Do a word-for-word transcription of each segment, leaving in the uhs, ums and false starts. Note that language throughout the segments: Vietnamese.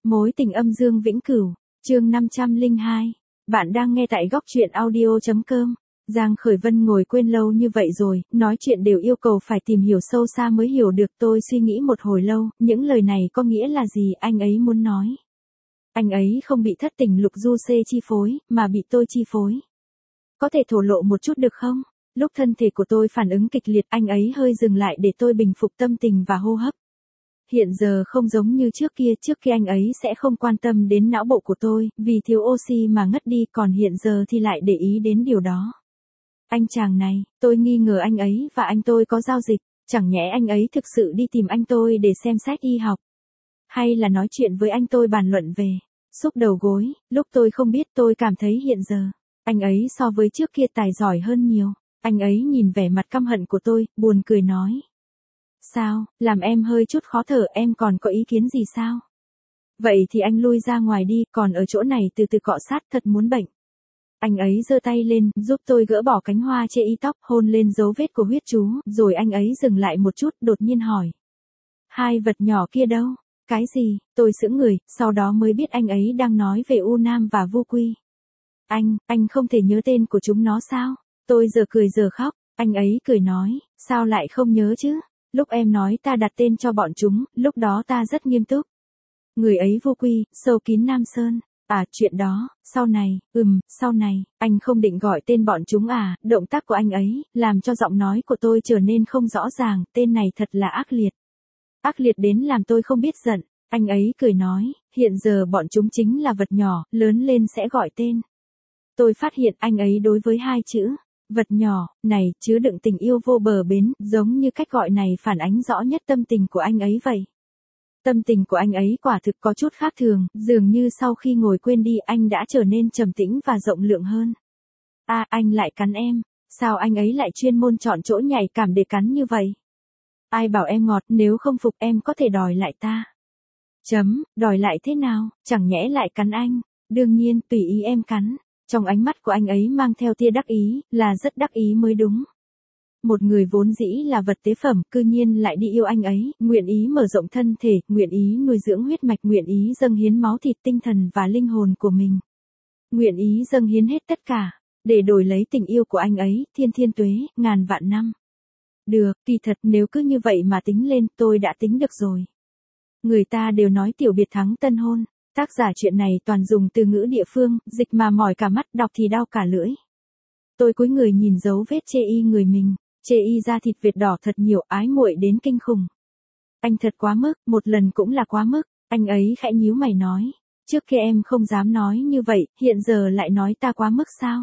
Mối tình âm dương vĩnh cửu, chương năm trăm lẻ hai. Bạn đang nghe tại góc truyện audio chấm com. Giang Khởi Vân ngồi quên lâu như vậy rồi, nói chuyện đều yêu cầu phải tìm hiểu sâu xa mới hiểu được. Tôi suy nghĩ một hồi lâu, những lời này có nghĩa là gì anh ấy muốn nói. Anh ấy không bị thất tình lục du xê chi phối, mà bị tôi chi phối. Có thể thổ lộ một chút được không? Lúc thân thể của tôi phản ứng kịch liệt, anh ấy hơi dừng lại để tôi bình phục tâm tình và hô hấp. Hiện giờ không giống như trước kia, trước kia anh ấy sẽ không quan tâm đến não bộ của tôi, vì thiếu oxy mà ngất đi, còn hiện giờ thì lại để ý đến điều đó. Anh chàng này, tôi nghi ngờ anh ấy và anh tôi có giao dịch, chẳng nhẽ anh ấy thực sự đi tìm anh tôi để xem sách y học. Hay là nói chuyện với anh tôi bàn luận về, xúc đầu gối, lúc tôi không biết tôi cảm thấy hiện giờ, anh ấy so với trước kia tài giỏi hơn nhiều. Anh ấy nhìn vẻ mặt căm hận của tôi, buồn cười nói. Sao, làm em hơi chút khó thở, em còn có ý kiến gì sao? Vậy thì anh lui ra ngoài đi, còn ở chỗ này từ từ cọ sát thật muốn bệnh. Anh ấy giơ tay lên, giúp tôi gỡ bỏ cánh hoa chê y tóc, hôn lên dấu vết của huyết chú, rồi anh ấy dừng lại một chút, đột nhiên hỏi. Hai vật nhỏ kia đâu? Cái gì? Tôi sững người, sau đó mới biết anh ấy đang nói về U Nam và Vu Quy. Anh, anh không thể nhớ tên của chúng nó sao? Tôi giờ cười giờ khóc, anh ấy cười nói, sao lại không nhớ chứ? Lúc em nói ta đặt tên cho bọn chúng, lúc đó ta rất nghiêm túc. Người ấy Vu Quy, sâu kín Nam Sơn. À, chuyện đó, sau này, ừm, sau này, anh không định gọi tên bọn chúng à? Động tác của anh ấy, làm cho giọng nói của tôi trở nên không rõ ràng, tên này thật là ác liệt. Ác liệt đến làm tôi không biết giận, anh ấy cười nói, hiện giờ bọn chúng chính là vật nhỏ, lớn lên sẽ gọi tên. Tôi phát hiện anh ấy đối với hai chữ vật nhỏ, này, chứa đựng tình yêu vô bờ bến, giống như cách gọi này phản ánh rõ nhất tâm tình của anh ấy vậy. Tâm tình của anh ấy quả thực có chút khác thường, dường như sau khi ngồi quên đi anh đã trở nên trầm tĩnh và rộng lượng hơn. À, anh lại cắn em, sao anh ấy lại chuyên môn chọn chỗ nhạy cảm để cắn như vậy? Ai bảo em ngọt, nếu không phục em có thể đòi lại ta. Chấm, đòi lại thế nào, chẳng nhẽ lại cắn anh, đương nhiên, tùy ý em cắn. Trong ánh mắt của anh ấy mang theo tia đắc ý, là rất đắc ý mới đúng. Một người vốn dĩ là vật tế phẩm, cư nhiên lại đi yêu anh ấy, nguyện ý mở rộng thân thể, nguyện ý nuôi dưỡng huyết mạch, nguyện ý dâng hiến máu thịt tinh thần và linh hồn của mình. Nguyện ý dâng hiến hết tất cả, để đổi lấy tình yêu của anh ấy, thiên thiên tuế, ngàn vạn năm. Được, kỳ thật nếu cứ như vậy mà tính lên, tôi đã tính được rồi. Người ta đều nói tiểu biệt thắng tân hôn. Tác giả chuyện này toàn dùng từ ngữ địa phương, dịch mà mỏi cả mắt, đọc thì đau cả lưỡi. Tôi cúi người nhìn dấu vết chê y người mình, chê y da thịt Việt đỏ thật nhiều, ái muội đến kinh khủng. Anh thật quá mức, một lần cũng là quá mức, anh ấy khẽ nhíu mày nói. Trước kia em không dám nói như vậy, hiện giờ lại nói ta quá mức sao?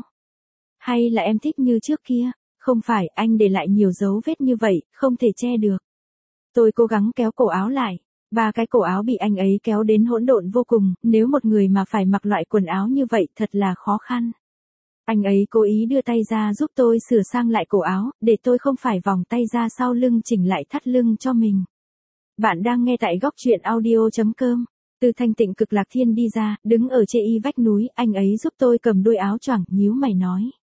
Hay là em thích như trước kia? Không phải, anh để lại nhiều dấu vết như vậy, không thể che được. Tôi cố gắng kéo cổ áo lại. Ba cái cổ áo bị anh ấy kéo đến hỗn độn vô cùng, nếu một người mà phải mặc loại quần áo như vậy thật là khó khăn. Anh ấy cố ý đưa tay ra giúp tôi sửa sang lại cổ áo, để tôi không phải vòng tay ra sau lưng chỉnh lại thắt lưng cho mình. Bạn đang nghe tại góc truyện audio chấm com. Từ thanh tịnh cực lạc thiên đi ra, đứng ở chê y vách núi, anh ấy giúp tôi cầm đuôi áo choàng, nhíu mày nói.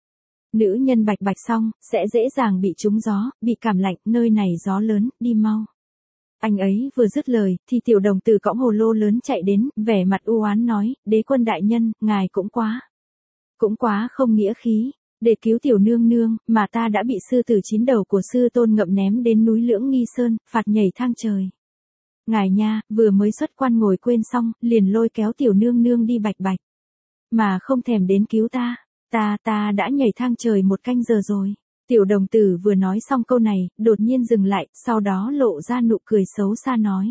Nữ nhân bạch bạch xong, sẽ dễ dàng bị trúng gió, bị cảm lạnh, nơi này gió lớn, đi mau. Anh ấy vừa dứt lời, thì tiểu đồng tử cõng hồ lô lớn chạy đến, vẻ mặt u oán nói, đế quân đại nhân, ngài cũng quá. Cũng quá không nghĩa khí, để cứu tiểu nương nương, mà ta đã bị sư tử chín đầu của sư tôn ngậm ném đến núi Lưỡng Nghi Sơn, phạt nhảy thang trời. Ngài nha, vừa mới xuất quan ngồi quên xong, liền lôi kéo tiểu nương nương đi bạch bạch. Mà không thèm đến cứu ta, ta, ta đã nhảy thang trời một canh giờ rồi. Tiểu đồng tử vừa nói xong câu này, đột nhiên dừng lại, sau đó lộ ra nụ cười xấu xa nói.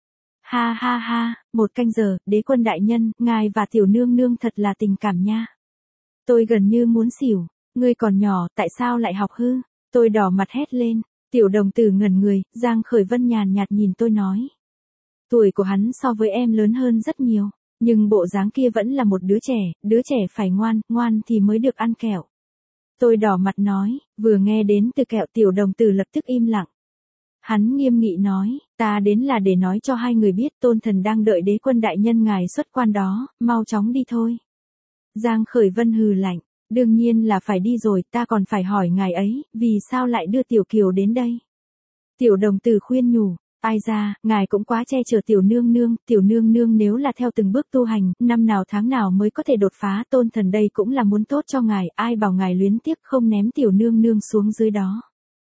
Ha ha ha, một canh giờ, đế quân đại nhân, ngài và tiểu nương nương thật là tình cảm nha. Tôi gần như muốn xỉu, ngươi còn nhỏ, tại sao lại học hư? Tôi đỏ mặt hét lên, tiểu đồng tử ngẩn người, Giang Khởi Vân nhàn nhạt nhìn tôi nói. Tuổi của hắn so với em lớn hơn rất nhiều, nhưng bộ dáng kia vẫn là một đứa trẻ, đứa trẻ phải ngoan, ngoan thì mới được ăn kẹo. Tôi đỏ mặt nói, vừa nghe đến từ kẹo tiểu đồng tử lập tức im lặng. Hắn nghiêm nghị nói, ta đến là để nói cho hai người biết tôn thần đang đợi đế quân đại nhân ngài xuất quan đó, mau chóng đi thôi. Giang Khởi Vân hừ lạnh, đương nhiên là phải đi rồi, ta còn phải hỏi ngài ấy, vì sao lại đưa tiểu kiều đến đây. Tiểu đồng tử khuyên nhủ, Ai ra, ngài cũng quá che chở tiểu nương nương, tiểu nương nương nếu là theo từng bước tu hành, năm nào tháng nào mới có thể đột phá, tôn thần đây cũng là muốn tốt cho ngài, ai bảo ngài luyến tiếc không ném tiểu nương nương xuống dưới đó.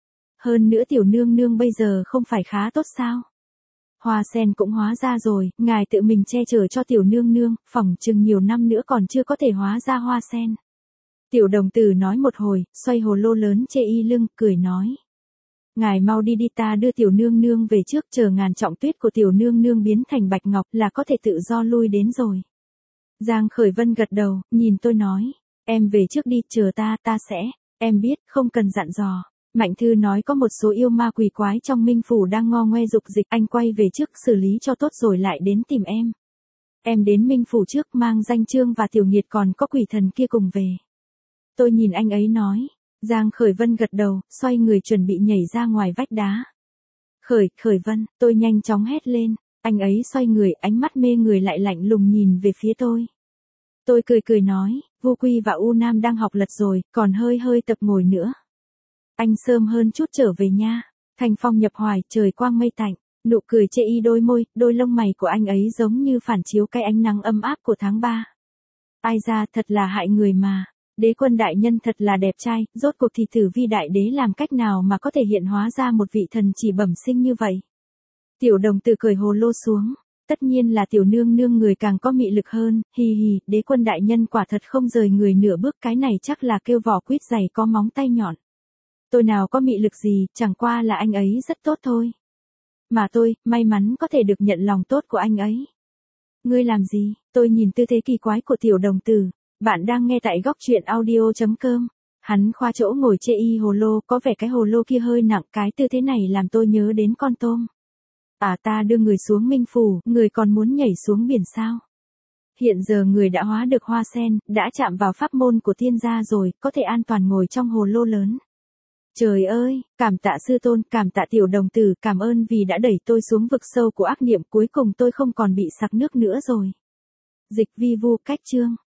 Hơn nữa tiểu nương nương bây giờ không phải khá tốt sao? Hoa sen cũng hóa ra rồi, ngài tự mình che chở cho tiểu nương nương, phỏng chừng nhiều năm nữa còn chưa có thể hóa ra hoa sen. Tiểu đồng tử nói một hồi, xoay hồ lô lớn chê y lưng, cười nói. Ngài mau đi đi, ta đưa tiểu nương nương về trước, chờ ngàn trọng tuyết của tiểu nương nương biến thành bạch ngọc là có thể tự do lui đến rồi. Giang Khởi Vân gật đầu, nhìn tôi nói, em về trước đi, chờ ta, ta sẽ, em biết, không cần dặn dò. Mạnh Thư nói có một số yêu ma quỷ quái trong Minh Phủ đang ngo ngoe dục dịch, anh quay về trước xử lý cho tốt rồi lại đến tìm em. Em đến Minh Phủ trước mang Danh Trương và Tiểu Nghiệt còn có quỷ thần kia cùng về. Tôi nhìn anh ấy nói. Giang Khởi Vân gật đầu, xoay người chuẩn bị nhảy ra ngoài vách đá. Khởi, Khởi Vân, tôi nhanh chóng hét lên, anh ấy xoay người, ánh mắt mê người lại lạnh lùng nhìn về phía tôi. Tôi cười cười nói, Vu Quy và U Nam đang học lật rồi, còn hơi hơi tập ngồi nữa. Anh sớm hơn chút trở về nha. Thành phong nhập hoài, trời quang mây tạnh, nụ cười chê y đôi môi, đôi lông mày của anh ấy giống như phản chiếu cái ánh nắng ấm áp của tháng ba. Ai ra, thật là hại người mà. Đế quân đại nhân thật là đẹp trai, rốt cuộc thì Tử Vi đại đế làm cách nào mà có thể hiện hóa ra một vị thần chỉ bẩm sinh như vậy. Tiểu đồng tử cười hồ lô xuống, tất nhiên là tiểu nương nương người càng có mị lực hơn, hì hì, đế quân đại nhân quả thật không rời người nửa bước, cái này chắc là kêu vỏ quýt dày có móng tay nhọn. Tôi nào có mị lực gì, chẳng qua là anh ấy rất tốt thôi. Mà tôi, may mắn có thể được nhận lòng tốt của anh ấy. Ngươi làm gì? Tôi nhìn tư thế kỳ quái của tiểu đồng tử. Bạn đang nghe tại góc truyện audio chấm com. Hắn khoa chỗ ngồi chê y hồ lô, có vẻ cái hồ lô kia hơi nặng, cái tư thế này làm tôi nhớ đến con tôm. À, ta đưa người xuống Minh Phủ, người còn muốn nhảy xuống biển sao? Hiện giờ người đã hóa được hoa sen, đã chạm vào pháp môn của thiên gia rồi, có thể an toàn ngồi trong hồ lô lớn. Trời ơi, cảm tạ sư tôn, cảm tạ tiểu đồng tử, cảm ơn vì đã đẩy tôi xuống vực sâu của ác niệm, cuối cùng tôi không còn bị sặc nước nữa rồi. Dịch vi vu cách chương.